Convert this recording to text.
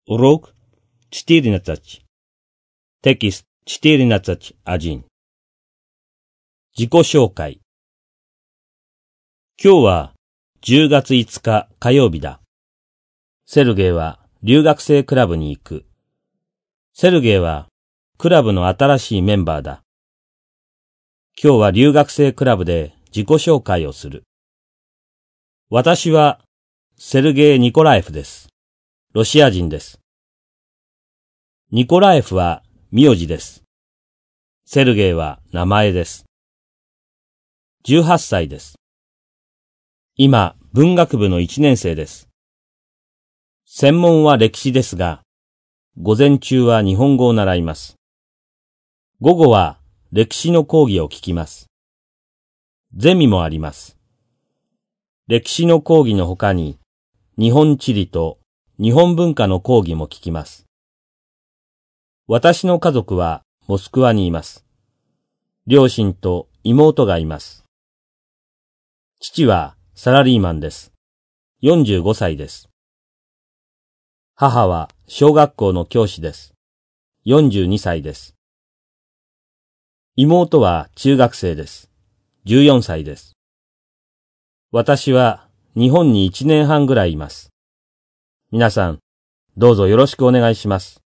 Урок 14. Текст 14.1. 自己紹介。今日は10月5日火曜日だ。セルゲイは留学生クラブに行く。セルゲイはクラブの新しいメンバーだ。今日は留学生クラブで自己紹介をする。私はセルゲイ・ニコラエフです。ロシア人です。ニコラエフは名字です。セルゲイは名前です。18歳です。今、文学部の1年生です。専門は歴史ですが、午前中は日本語を習います。午後は歴史の講義を聞きます。ゼミもあります。歴史の講義の他に、日本地理と日本文化の講義も聞きます。私の家族はモスクワにいます。両親と妹がいます。父はサラリーマンです。45歳です。母は小学校の教師です。42歳です。妹は中学生です。14歳です。私は日本に1年半ぐらいいます。皆さん、どうぞよろしくお願いします。